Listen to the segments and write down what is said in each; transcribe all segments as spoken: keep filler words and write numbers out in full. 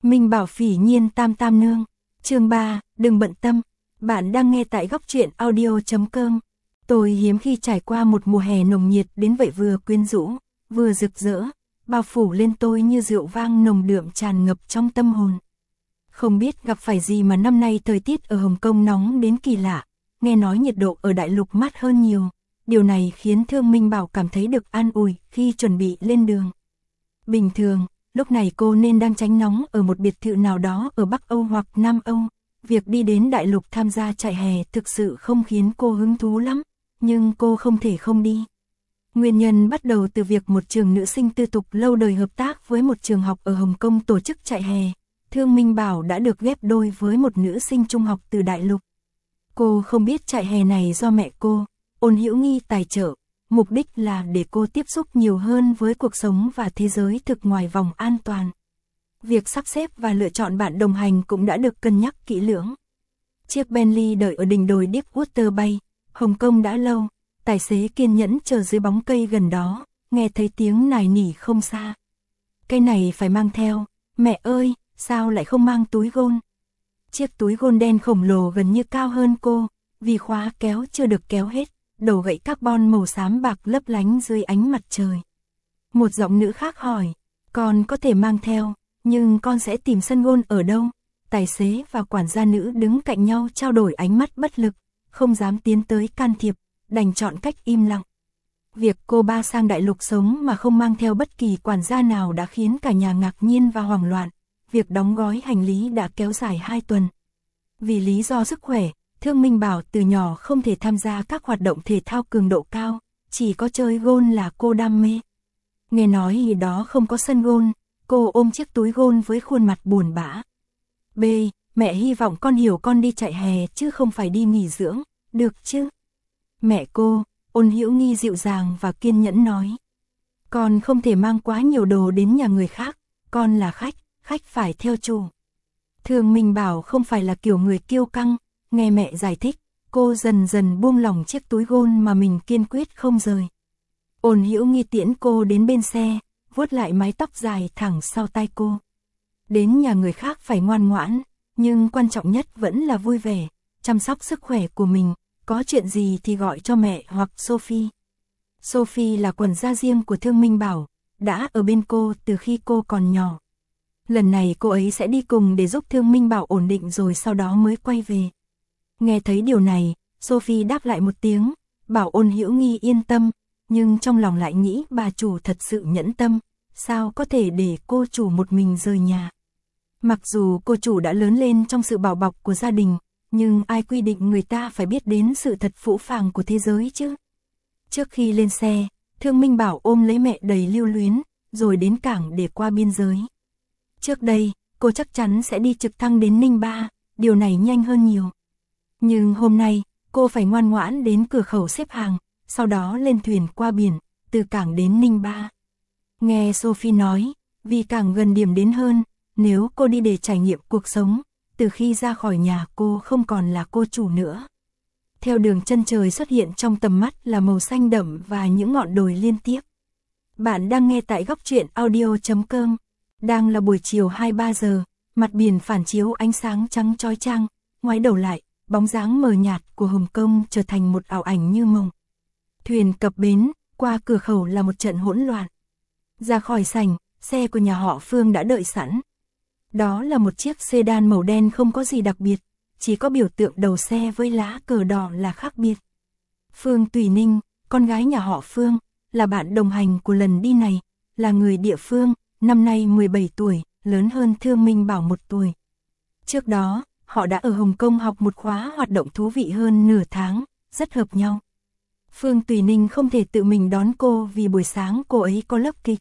Minh Bảo Phỉ Nhiên Tam Tam Nương. Chương ba, đừng bận tâm. Bạn đang nghe tại góc truyện audio chấm com. Tôi hiếm khi trải qua một mùa hè nồng nhiệt đến vậy, vừa quyến rũ, vừa rực rỡ, bao phủ lên tôi như rượu vang nồng đượm tràn ngập trong tâm hồn. Không biết gặp phải gì mà năm nay thời tiết ở Hồng Kông nóng đến kỳ lạ, nghe nói nhiệt độ ở đại lục mát hơn nhiều. Điều này khiến Thương Minh Bảo cảm thấy được an ủi khi chuẩn bị lên đường. Bình thường, lúc này cô nên đang tránh nóng ở một biệt thự nào đó ở Bắc Âu hoặc Nam Âu. Việc đi đến đại lục tham gia trại hè thực sự không khiến cô hứng thú lắm, nhưng cô không thể không đi. Nguyên nhân bắt đầu từ việc một trường nữ sinh tư thục lâu đời hợp tác với một trường học ở Hồng Kông tổ chức trại hè. Thương Minh Bảo đã được ghép đôi với một nữ sinh trung học từ đại lục. Cô không biết trại hè này do mẹ cô, Ôn Hữu Nghi tài trợ, mục đích là để cô tiếp xúc nhiều hơn với cuộc sống và thế giới thực ngoài vòng an toàn. Việc sắp xếp và lựa chọn bạn đồng hành cũng đã được cân nhắc kỹ lưỡng. Chiếc Bentley đợi ở đỉnh đồi Deepwater Bay, Hồng Kông đã lâu, tài xế kiên nhẫn chờ dưới bóng cây gần đó, nghe thấy tiếng nài nỉ không xa. Cái này phải mang theo, mẹ ơi, sao lại không mang túi gôn? Chiếc túi gôn đen khổng lồ gần như cao hơn cô, vì khóa kéo chưa được kéo hết, đầu gậy carbon màu xám bạc lấp lánh dưới ánh mặt trời. Một giọng nữ khác hỏi, con có thể mang theo, nhưng con sẽ tìm sân gôn ở đâu? Tài xế và quản gia nữ đứng cạnh nhau trao đổi ánh mắt bất lực, không dám tiến tới can thiệp, đành chọn cách im lặng. Việc cô ba sang đại lục sống mà không mang theo bất kỳ quản gia nào đã khiến cả nhà ngạc nhiên và hoảng loạn. Việc đóng gói hành lý đã kéo dài hai tuần. Vì lý do sức khỏe, Thương Minh Bảo từ nhỏ không thể tham gia các hoạt động thể thao cường độ cao, chỉ có chơi gôn là cô đam mê. Nghe nói gì đó không có sân gôn, cô ôm chiếc túi gôn với khuôn mặt buồn bã. B, mẹ hy vọng con hiểu con đi chạy hè chứ không phải đi nghỉ dưỡng, được chứ? Mẹ cô, Ôn Hữu Nghi dịu dàng và kiên nhẫn nói. Con không thể mang quá nhiều đồ đến nhà người khác, con là khách, khách phải theo chủ. Thương Minh Bảo không phải là kiểu người kiêu căng, nghe mẹ giải thích, cô dần dần buông lỏng chiếc túi gôn mà mình kiên quyết không rời. Ôn Hữu Nghi tiễn cô đến bên xe, vuốt lại mái tóc dài thẳng sau tai cô. Đến nhà người khác phải ngoan ngoãn, nhưng quan trọng nhất vẫn là vui vẻ, chăm sóc sức khỏe của mình, có chuyện gì thì gọi cho mẹ hoặc Sophie. Sophie là quản gia riêng của Thương Minh Bảo, đã ở bên cô từ khi cô còn nhỏ. Lần này cô ấy sẽ đi cùng để giúp Thương Minh Bảo ổn định rồi sau đó mới quay về. Nghe thấy điều này, Sophie đáp lại một tiếng, bảo Ôn Hữu Nghi yên tâm, nhưng trong lòng lại nghĩ bà chủ thật sự nhẫn tâm, sao có thể để cô chủ một mình rời nhà. Mặc dù cô chủ đã lớn lên trong sự bảo bọc của gia đình, nhưng ai quy định người ta phải biết đến sự thật phũ phàng của thế giới chứ. Trước khi lên xe, Thương Minh Bảo ôm lấy mẹ đầy lưu luyến, rồi đến cảng để qua biên giới. Trước đây, cô chắc chắn sẽ đi trực thăng đến Ninh Ba, điều này nhanh hơn nhiều. Nhưng hôm nay, cô phải ngoan ngoãn đến cửa khẩu xếp hàng, sau đó lên thuyền qua biển, từ cảng đến Ninh Ba. Nghe Sophie nói, vì càng gần điểm đến hơn, nếu cô đi để trải nghiệm cuộc sống, từ khi ra khỏi nhà cô không còn là cô chủ nữa. Theo đường chân trời xuất hiện trong tầm mắt là màu xanh đậm và những ngọn đồi liên tiếp. Bạn đang nghe tại góc truyện audio chấm com. Đang là buổi chiều hai ba giờ, mặt biển phản chiếu ánh sáng trắng chói chang, ngoái đầu lại, bóng dáng mờ nhạt của Hồng Kông trở thành một ảo ảnh như mộng. Thuyền cập bến, qua cửa khẩu là một trận hỗn loạn. Ra khỏi sảnh, xe của nhà họ Phương đã đợi sẵn. Đó là một chiếc sedan màu đen không có gì đặc biệt, chỉ có biểu tượng đầu xe với lá cờ đỏ là khác biệt. Phương Tùy Ninh, con gái nhà họ Phương, là bạn đồng hành của lần đi này, là người địa phương, năm nay mười bảy tuổi, lớn hơn Thương Minh Bảo một tuổi. Trước đó, họ đã ở Hồng Kông học một khóa hoạt động thú vị hơn nửa tháng, rất hợp nhau. Phương Tùy Ninh không thể tự mình đón cô vì buổi sáng cô ấy có lớp kịch.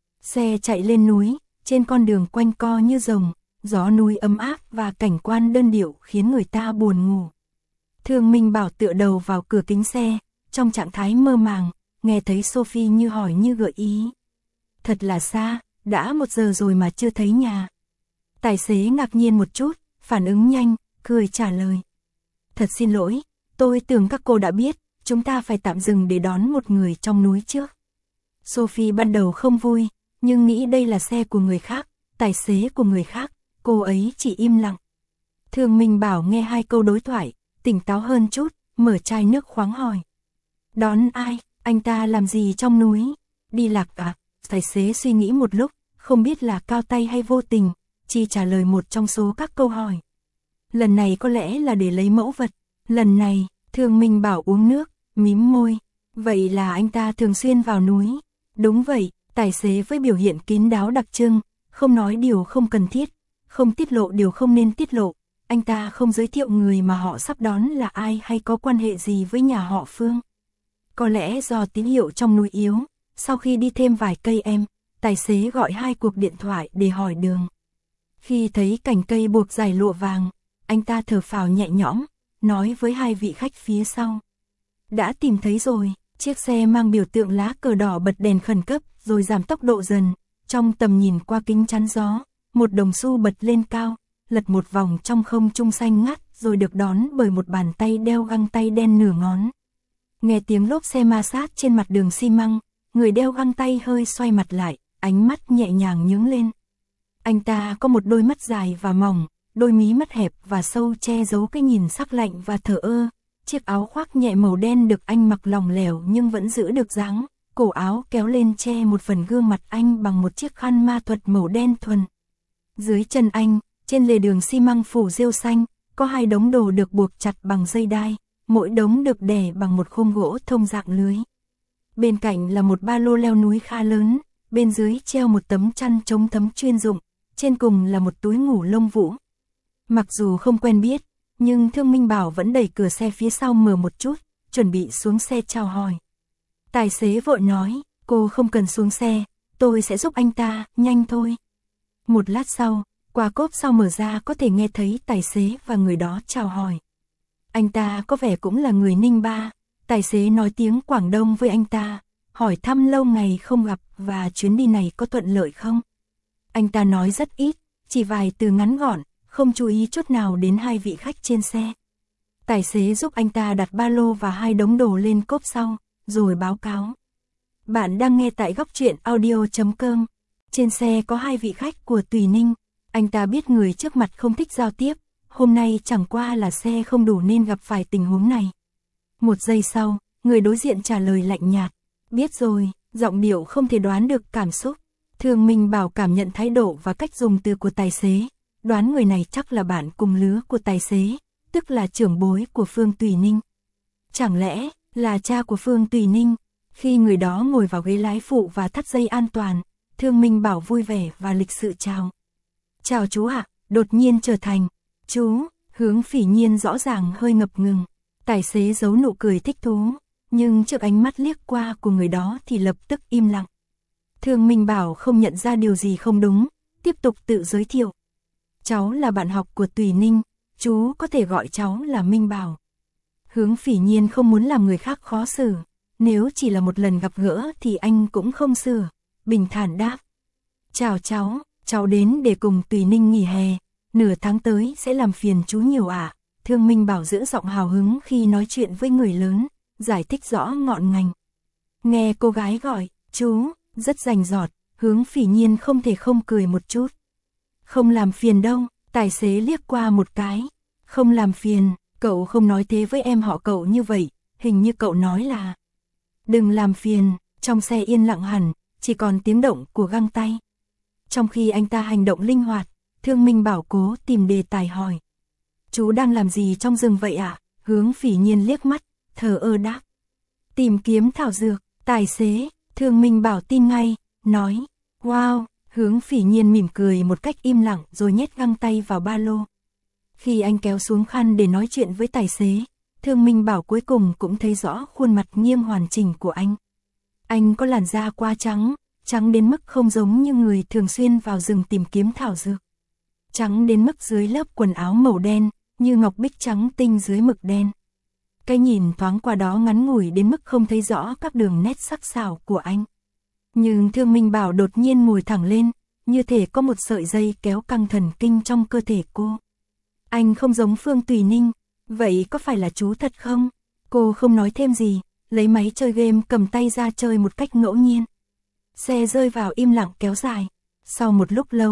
Xe chạy lên núi, trên con đường quanh co như rồng, gió núi ấm áp và cảnh quan đơn điệu khiến người ta buồn ngủ. Thương Minh Bảo tựa đầu vào cửa kính xe, trong trạng thái mơ màng, nghe thấy Sophie như hỏi như gợi ý. Thật là xa, đã một giờ rồi mà chưa thấy nhà. Tài xế ngạc nhiên một chút, phản ứng nhanh, cười trả lời. Thật xin lỗi, tôi tưởng các cô đã biết, chúng ta phải tạm dừng để đón một người trong núi trước. Sophie ban đầu không vui, nhưng nghĩ đây là xe của người khác, tài xế của người khác, cô ấy chỉ im lặng. Thương Minh Bảo nghe hai câu đối thoại, tỉnh táo hơn chút, mở chai nước khoáng hỏi. Đón ai, anh ta làm gì trong núi? Đi lạc à? Tài xế suy nghĩ một lúc, không biết là cao tay hay vô tình, chỉ trả lời một trong số các câu hỏi. Lần này có lẽ là để lấy mẫu vật. Lần này, Thương Minh Bảo uống nước, mím môi. Vậy là anh ta thường xuyên vào núi. Đúng vậy, tài xế với biểu hiện kín đáo đặc trưng, không nói điều không cần thiết, không tiết lộ điều không nên tiết lộ. Anh ta không giới thiệu người mà họ sắp đón là ai hay có quan hệ gì với nhà họ Phương. Có lẽ do tín hiệu trong núi yếu, sau khi đi thêm vài cây em, tài xế gọi hai cuộc điện thoại để hỏi đường. Khi thấy cành cây buộc dài lụa vàng, anh ta thở phào nhẹ nhõm, nói với hai vị khách phía sau. Đã tìm thấy rồi, chiếc xe mang biểu tượng lá cờ đỏ bật đèn khẩn cấp rồi giảm tốc độ dần, trong tầm nhìn qua kính chắn gió, một đồng xu bật lên cao, lật một vòng trong không trung xanh ngắt rồi được đón bởi một bàn tay đeo găng tay đen nửa ngón. Nghe tiếng lốp xe ma sát trên mặt đường xi măng, người đeo găng tay hơi xoay mặt lại, ánh mắt nhẹ nhàng nhướng lên. Anh ta có một đôi mắt dài và mỏng, đôi mí mắt hẹp và sâu che giấu cái nhìn sắc lạnh và thờ ơ. Chiếc áo khoác nhẹ màu đen được anh mặc lỏng lẻo nhưng vẫn giữ được dáng, cổ áo kéo lên che một phần gương mặt anh bằng một chiếc khăn ma thuật màu đen thuần. Dưới chân anh, trên lề đường xi măng phủ rêu xanh, có hai đống đồ được buộc chặt bằng dây đai, mỗi đống được đè bằng một khung gỗ thông dạng lưới. Bên cạnh là một ba lô leo núi khá lớn, bên dưới treo một tấm chăn chống thấm chuyên dụng, trên cùng là một túi ngủ lông vũ. Mặc dù không quen biết, nhưng Thương Minh Bảo vẫn đẩy cửa xe phía sau mở một chút, chuẩn bị xuống xe chào hỏi. Tài xế vội nói, cô không cần xuống xe, tôi sẽ giúp anh ta, nhanh thôi. Một lát sau, qua cốp sau mở ra có thể nghe thấy tài xế và người đó chào hỏi. Anh ta có vẻ cũng là người Ninh Ba, tài xế nói tiếng Quảng Đông với anh ta, hỏi thăm lâu ngày không gặp và chuyến đi này có thuận lợi không. Anh ta nói rất ít, chỉ vài từ ngắn gọn, không chú ý chút nào đến hai vị khách trên xe. Tài xế giúp anh ta đặt ba lô và hai đống đồ lên cốp sau, rồi báo cáo. Bạn đang nghe tại góc truyện audio chấm com. Trên xe có hai vị khách của Tùy Ninh. Anh ta biết người trước mặt không thích giao tiếp, hôm nay chẳng qua là xe không đủ nên gặp phải tình huống này. Một giây sau, người đối diện trả lời lạnh nhạt. Biết rồi, giọng điệu không thể đoán được cảm xúc. Thương Minh Bảo cảm nhận thái độ và cách dùng từ của tài xế. Đoán người này chắc là bạn cùng lứa của tài xế, tức là trưởng bối của Phương Tùy Ninh. Chẳng lẽ là cha của Phương Tùy Ninh? Khi người đó ngồi vào ghế lái phụ và thắt dây an toàn, Thương Minh Bảo vui vẻ và lịch sự chào. Chào chú ạ, đột nhiên trở thành chú. Hướng Phỉ Nhiên rõ ràng hơi ngập ngừng. Tài xế giấu nụ cười thích thú, nhưng trước ánh mắt liếc qua của người đó thì lập tức im lặng. Thương Minh Bảo không nhận ra điều gì không đúng, tiếp tục tự giới thiệu. Cháu là bạn học của Tùy Ninh, chú có thể gọi cháu là Minh Bảo. Hướng Phỉ Nhiên không muốn làm người khác khó xử, nếu chỉ là một lần gặp gỡ thì anh cũng không sửa, bình thản đáp. Chào cháu, cháu đến để cùng Tùy Ninh nghỉ hè, nửa tháng tới sẽ làm phiền chú nhiều ạ. À. Thương Minh Bảo giữ giọng hào hứng khi nói chuyện với người lớn, giải thích rõ ngọn ngành. Nghe cô gái gọi, chú, rất rành rọt, Hướng Phỉ Nhiên không thể không cười một chút. Không làm phiền đâu, tài xế liếc qua một cái. Không làm phiền, cậu không nói thế với em họ cậu như vậy, hình như cậu nói là đừng làm phiền. Trong xe yên lặng hẳn, chỉ còn tiếng động của găng tay. Trong khi anh ta hành động linh hoạt, Thương Minh Bảo cố tìm đề tài hỏi. Chú đang làm gì trong rừng vậy ạ? À? Hướng Phỉ Nhiên liếc mắt, thờ ơ đáp. Tìm kiếm thảo dược. Tài xế, Thương Minh Bảo tin ngay, nói. Wow, Hướng Phỉ Nhiên mỉm cười một cách im lặng rồi nhét găng tay vào ba lô. Khi anh kéo xuống khăn để nói chuyện với tài xế, Thương Minh Bảo cuối cùng cũng thấy rõ khuôn mặt nghiêm hoàn chỉnh của anh. Anh có làn da quá trắng, trắng đến mức không giống như người thường xuyên vào rừng tìm kiếm thảo dược. Trắng đến mức dưới lớp quần áo màu đen, như ngọc bích trắng tinh dưới mực đen. Cái nhìn thoáng qua đó ngắn ngủi đến mức không thấy rõ các đường nét sắc sảo của anh. Nhưng Thương Minh Bảo đột nhiên ngồi thẳng lên, như thể có một sợi dây kéo căng thần kinh trong cơ thể cô. Anh không giống Phương Tùy Ninh, vậy có phải là chú thật không? Cô không nói thêm gì, lấy máy chơi game cầm tay ra chơi một cách ngẫu nhiên. Xe rơi vào im lặng kéo dài. Sau một lúc lâu,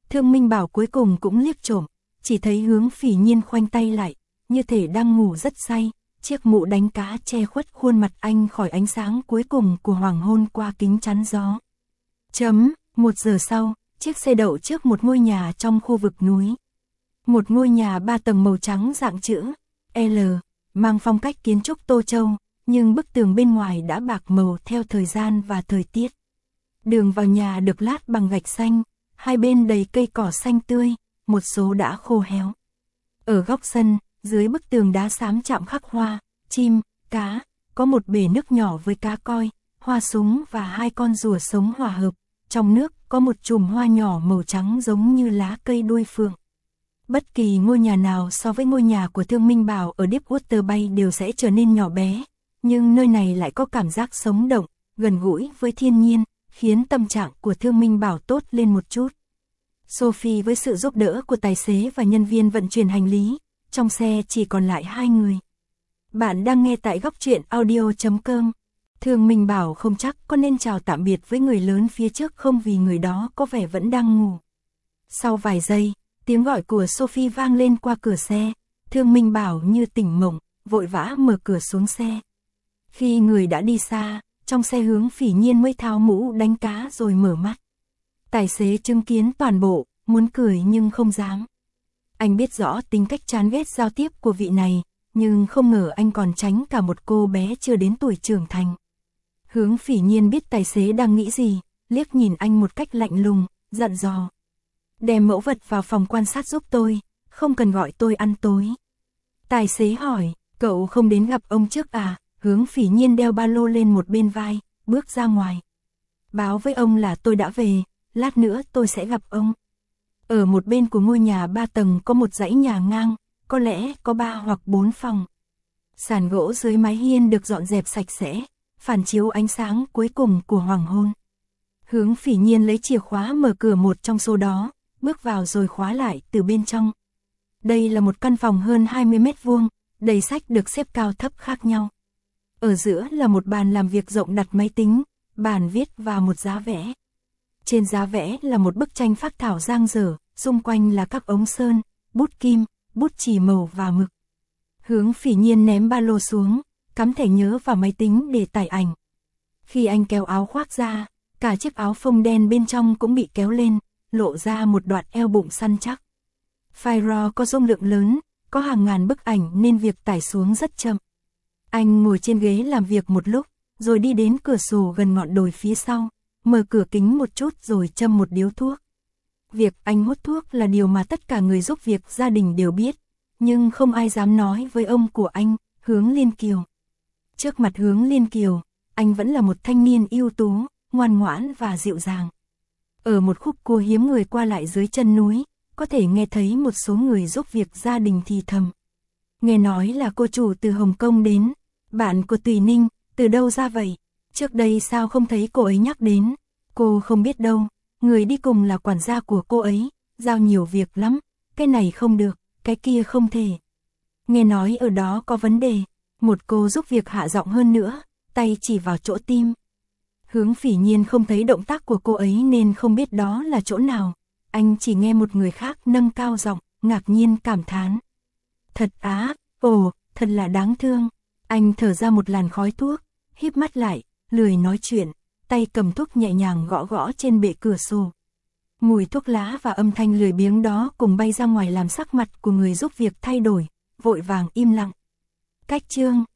Thương Minh Bảo cuối cùng cũng liếc trộm, chỉ thấy Hướng Phỉ Nhiên khoanh tay lại, như thể đang ngủ rất say, chiếc mũ đánh cá che khuất khuôn mặt anh khỏi ánh sáng cuối cùng của hoàng hôn qua kính chắn gió. Chấm, một giờ sau, chiếc xe đậu trước một ngôi nhà trong khu vực núi. Một ngôi nhà ba tầng màu trắng dạng chữ L, mang phong cách kiến trúc Tô Châu, nhưng bức tường bên ngoài đã bạc màu theo thời gian và thời tiết. Đường vào nhà được lát bằng gạch xanh, hai bên đầy cây cỏ xanh tươi, một số đã khô héo. Ở góc sân, dưới bức tường đá xám chạm khắc hoa, chim, cá, có một bể nước nhỏ với cá koi, hoa súng và hai con rùa sống hòa hợp. Trong nước có một chùm hoa nhỏ màu trắng giống như lá cây đuôi phượng. Bất kỳ ngôi nhà nào so với ngôi nhà của Thương Minh Bảo ở Deepwater Bay đều sẽ trở nên nhỏ bé, nhưng nơi này lại có cảm giác sống động, gần gũi với thiên nhiên, khiến tâm trạng của Thương Minh Bảo tốt lên một chút. Sophie với sự giúp đỡ của tài xế và nhân viên vận chuyển hành lý, trong xe chỉ còn lại hai người. Bạn đang nghe tại góc truyện audio chấm com. Thương Minh Bảo không chắc có nên chào tạm biệt với người lớn phía trước không vì người đó có vẻ vẫn đang ngủ. Sau vài giây, tiếng gọi của Sophie vang lên qua cửa xe, Thương Minh Bảo như tỉnh mộng, vội vã mở cửa xuống xe. Khi người đã đi xa, trong xe Hướng Phỉ Nhiên mới tháo mũ đánh cá rồi mở mắt. Tài xế chứng kiến toàn bộ, muốn cười nhưng không dám. Anh biết rõ tính cách chán ghét giao tiếp của vị này, nhưng không ngờ anh còn tránh cả một cô bé chưa đến tuổi trưởng thành. Hướng Phỉ Nhiên biết tài xế đang nghĩ gì, liếc nhìn anh một cách lạnh lùng, dặn dò. Đem mẫu vật vào phòng quan sát giúp tôi, không cần gọi tôi ăn tối. Tài xế hỏi, cậu không đến gặp ông trước à? Hướng Phỉ Nhiên đeo ba lô lên một bên vai, bước ra ngoài. Báo với ông là tôi đã về, lát nữa tôi sẽ gặp ông. Ở một bên của ngôi nhà ba tầng có một dãy nhà ngang, có lẽ có ba hoặc bốn phòng. Sàn gỗ dưới mái hiên được dọn dẹp sạch sẽ, phản chiếu ánh sáng cuối cùng của hoàng hôn. Hướng Phỉ Nhiên lấy chìa khóa mở cửa một trong số đó, bước vào rồi khóa lại từ bên trong. Đây là một căn phòng hơn hai mươi mét vuông, đầy sách được xếp cao thấp khác nhau. Ở giữa là một bàn làm việc rộng đặt máy tính, bàn viết và một giá vẽ. Trên giá vẽ là một bức tranh phác thảo dang dở, xung quanh là các ống sơn, bút kim, bút chì màu và mực. Hướng Phỉ Nhiên ném ba lô xuống, cắm thẻ nhớ vào máy tính để tải ảnh. Khi anh kéo áo khoác ra, cả chiếc áo phông đen bên trong cũng bị kéo lên, lộ ra một đoạn eo bụng săn chắc. File RAW có dung lượng lớn, có hàng ngàn bức ảnh nên việc tải xuống rất chậm. Anh ngồi trên ghế làm việc một lúc, rồi đi đến cửa sổ gần ngọn đồi phía sau, mở cửa kính một chút rồi châm một điếu thuốc. Việc anh hút thuốc là điều mà tất cả người giúp việc gia đình đều biết, nhưng không ai dám nói với ông của anh, Hướng Liên Kiều. Trước mặt Hướng Liên Kiều, anh vẫn là một thanh niên ưu tú, ngoan ngoãn và dịu dàng. Ở một khúc cua hiếm người qua lại dưới chân núi, có thể nghe thấy một số người giúp việc gia đình thì thầm. Nghe nói là cô chủ từ Hồng Kông đến, bạn của Tùy Ninh, từ đâu ra vậy? Trước đây sao không thấy cô ấy nhắc đến? Cô không biết đâu, người đi cùng là quản gia của cô ấy, giao nhiều việc lắm, cái này không được, cái kia không thể. Nghe nói ở đó có vấn đề, một cô giúp việc hạ giọng hơn nữa, tay chỉ vào chỗ tim. Hướng Phỉ Nhiên không thấy động tác của cô ấy nên không biết đó là chỗ nào, anh chỉ nghe một người khác nâng cao giọng, ngạc nhiên cảm thán. Thật á, ồ, thật là đáng thương. Anh thở ra một làn khói thuốc, híp mắt lại, lười nói chuyện, tay cầm thuốc nhẹ nhàng gõ gõ trên bệ cửa sổ. Mùi thuốc lá và âm thanh lười biếng đó cùng bay ra ngoài làm sắc mặt của người giúp việc thay đổi, vội vàng im lặng. Cách chương